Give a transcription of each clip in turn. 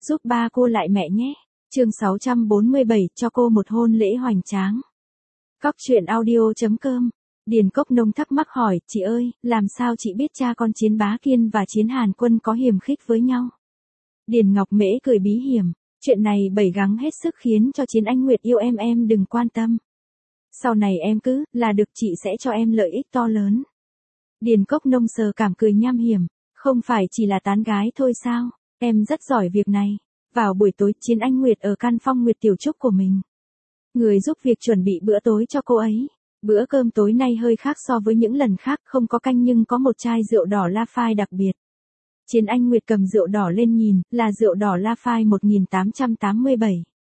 giúp ba cô lại mẹ nhé. Chương 647, cho cô một hôn lễ hoành tráng. Cóc truyện audio.com. Điền Cốc Nông thắc mắc hỏi, chị ơi, làm sao chị biết cha con Chiến Bá Kiên và Chiến Hàn Quân có hiềm khích với nhau? Điền Ngọc Mễ cười bí hiểm, chuyện này Bảy gắng hết sức khiến cho Chiến Anh Nguyệt yêu em đừng quan tâm. Sau này em cứ, là được, chị sẽ cho em lợi ích to lớn. Điền Cốc Nông sờ cảm cười nham hiểm, không phải chỉ là tán gái thôi sao, em rất giỏi việc này. Vào buổi tối, Chiến Anh Nguyệt ở căn Phong Nguyệt tiểu trúc của mình. Người giúp việc chuẩn bị bữa tối cho cô ấy. Bữa cơm tối nay hơi khác so với những lần khác, không có canh nhưng có một chai rượu đỏ Laphite đặc biệt. Chiến Anh Nguyệt cầm rượu đỏ lên nhìn, là rượu đỏ Laphite 1887.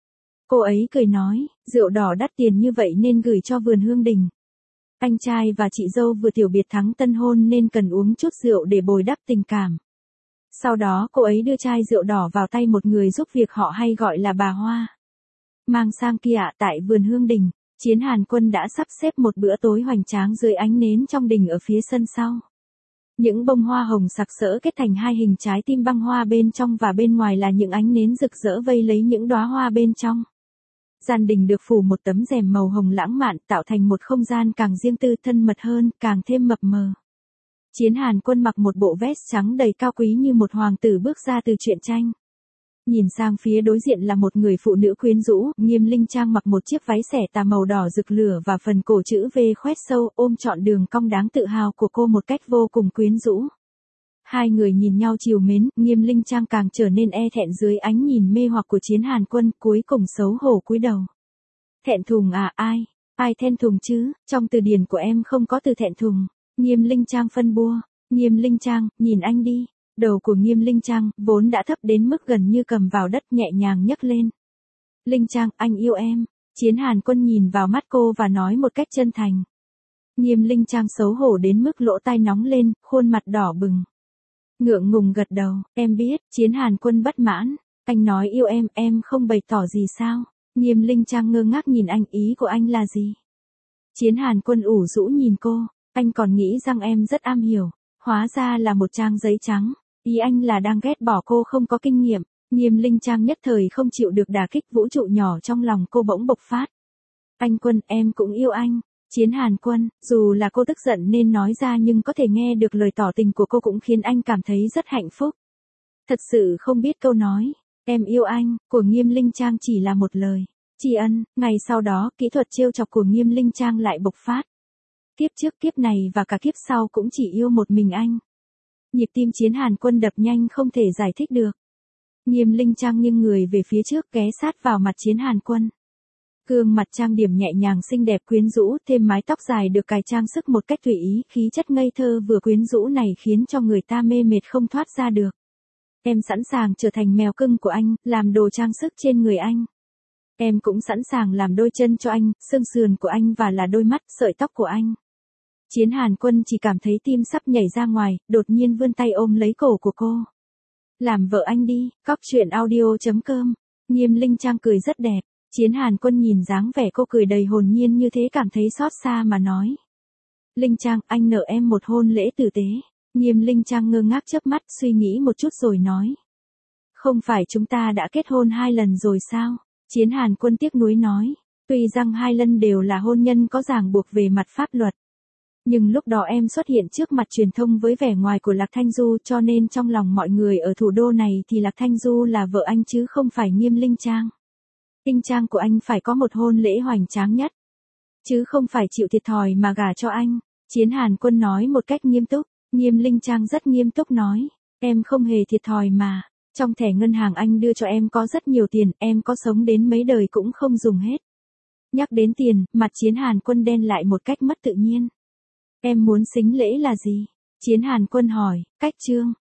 Cô ấy cười nói, rượu đỏ đắt tiền như vậy nên gửi cho Vườn Hương Đình. Anh trai và chị dâu vừa tiểu biệt thắng tân hôn nên cần uống chút rượu để bồi đắp tình cảm. Sau đó cô ấy đưa chai rượu đỏ vào tay một người giúp việc họ hay gọi là bà Hoa. Mang sang kia tại Vườn Hương Đình, Chiến Hàn Quân đã sắp xếp một bữa tối hoành tráng dưới ánh nến trong đình ở phía sân sau. Những bông hoa hồng sặc sỡ kết thành hai hình trái tim băng hoa bên trong và bên ngoài là những ánh nến rực rỡ vây lấy những đóa hoa bên trong. Gian đình được phủ một tấm rèm màu hồng lãng mạn tạo thành một không gian càng riêng tư thân mật hơn, càng thêm mập mờ. Chiến Hàn Quân mặc một bộ vest trắng đầy cao quý như một hoàng tử bước ra từ truyện tranh. Nhìn sang phía đối diện là một người phụ nữ quyến rũ, Nghiêm Linh Trang mặc một chiếc váy xẻ tà màu đỏ rực lửa và phần cổ chữ V khoét sâu, ôm trọn đường cong đáng tự hào của cô một cách vô cùng quyến rũ. Hai người nhìn nhau trìu mến, Nghiêm Linh Trang càng trở nên e thẹn dưới ánh nhìn mê hoặc của Chiến Hàn Quân, cuối cùng xấu hổ cúi đầu. Thẹn thùng à, ai thẹn thùng chứ, trong từ điển của em không có từ thẹn thùng. Nghiêm Linh Trang phân bua, Nghiêm Linh Trang, nhìn anh đi. Đầu của Nghiêm Linh Trang, vốn đã thấp đến mức gần như cầm vào đất, nhẹ nhàng nhấc lên. Linh Trang, anh yêu em. Chiến Hàn Quân nhìn vào mắt cô và nói một cách chân thành. Nghiêm Linh Trang xấu hổ đến mức lỗ tai nóng lên, khuôn mặt đỏ bừng. Ngượng ngùng gật đầu, em biết. Chiến Hàn Quân bất mãn. Anh nói yêu em không bày tỏ gì sao? Nghiêm Linh Trang ngơ ngác nhìn anh, ý của anh là gì? Chiến Hàn Quân ủ rũ nhìn cô, anh còn nghĩ rằng em rất am hiểu. Hóa ra là một trang giấy trắng. Ý anh là đang ghét bỏ cô không có kinh nghiệm. Nghiêm Linh Trang nhất thời không chịu được đả kích, vũ trụ nhỏ trong lòng cô bỗng bộc phát. Anh Quân, em cũng yêu anh. Chiến Hàn Quân, dù là cô tức giận nên nói ra nhưng có thể nghe được lời tỏ tình của cô cũng khiến anh cảm thấy rất hạnh phúc. Thật sự không biết câu nói, em yêu anh, của Nghiêm Linh Trang chỉ là một lời tri ân. Ngày sau đó, kỹ thuật trêu chọc của Nghiêm Linh Trang lại bộc phát. Kiếp trước kiếp này và cả kiếp sau cũng chỉ yêu một mình anh. Nhịp tim Chiến Hàn Quân đập nhanh không thể giải thích được. Nghiêm Linh Trang nghiêng người về phía trước ghé sát vào mặt Chiến Hàn Quân. Gương mặt trang điểm nhẹ nhàng xinh đẹp quyến rũ, thêm mái tóc dài được cài trang sức một cách tùy ý, khí chất ngây thơ vừa quyến rũ này khiến cho người ta mê mệt không thoát ra được. Em sẵn sàng trở thành mèo cưng của anh, làm đồ trang sức trên người anh. Em cũng sẵn sàng làm đôi chân cho anh, xương sườn của anh và là đôi mắt, sợi tóc của anh. Chiến Hàn Quân chỉ cảm thấy tim sắp nhảy ra ngoài, đột nhiên vươn tay ôm lấy cổ của cô. Làm vợ anh đi. Cóc truyện audio.com. Nghiêm Linh Trang cười rất đẹp. Chiến Hàn Quân nhìn dáng vẻ cô cười đầy hồn nhiên như thế cảm thấy xót xa mà nói. Linh Trang, anh nợ em một hôn lễ tử tế. Nghiêm Linh Trang ngơ ngác chớp mắt, suy nghĩ một chút rồi nói. Không phải chúng ta đã kết hôn 2 lần rồi sao? Chiến Hàn Quân tiếc nuối nói. Tuy rằng 2 lần đều là hôn nhân có ràng buộc về mặt pháp luật. Nhưng lúc đó em xuất hiện trước mặt truyền thông với vẻ ngoài của Lạc Thanh Du, cho nên trong lòng mọi người ở thủ đô này thì Lạc Thanh Du là vợ anh chứ không phải Nghiêm Linh Trang. Linh Trang của anh phải có một hôn lễ hoành tráng nhất. Chứ không phải chịu thiệt thòi mà gả cho anh. Chiến Hàn Quân nói một cách nghiêm túc. Nghiêm Linh Trang rất nghiêm túc nói. Em không hề thiệt thòi mà. Trong thẻ ngân hàng anh đưa cho em có rất nhiều tiền, em có sống đến mấy đời cũng không dùng hết. Nhắc đến tiền, mặt Chiến Hàn Quân đen lại một cách mất tự nhiên. Em muốn sính lễ là gì? Chiến Hàn Quân hỏi, cách trương.